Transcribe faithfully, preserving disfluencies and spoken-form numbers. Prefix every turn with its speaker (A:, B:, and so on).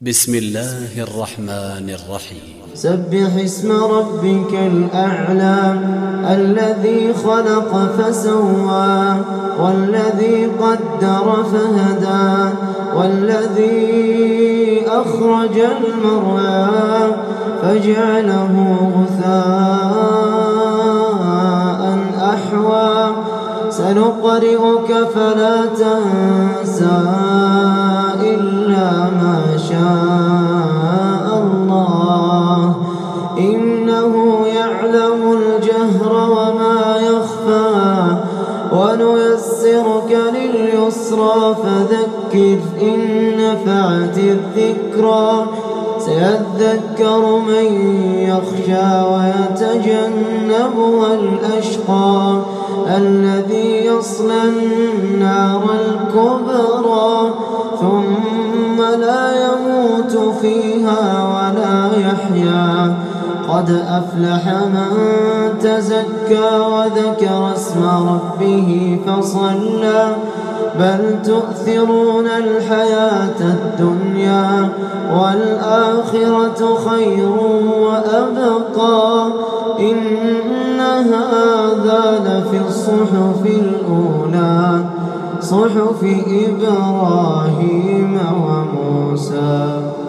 A: بسم الله الرحمن الرحيم.
B: سبح اسم ربك الأعلى الذي خلق فسوى والذي قدر فهدى والذي أخرج المرعى فجعله غثاء أحوى سنقرئك فلا تنسى إلا ما شاء الله إنه يعلم الجهر وما يخفى ونيسرك لليسرى فذكر إن نفعت الذكرى سيذكر من يخشى ويتجنبها الأشقى الذي يصلى النار الكبرى ثم لا يموت فيها ولا يحيا قد أفلح من تزكى وذكر اسم ربه فصلى بل تؤثرون الحياة الدنيا والآخرة خير وأبقى إن هذا لفي الصحف الأولى صحف إبراهيم وموسى.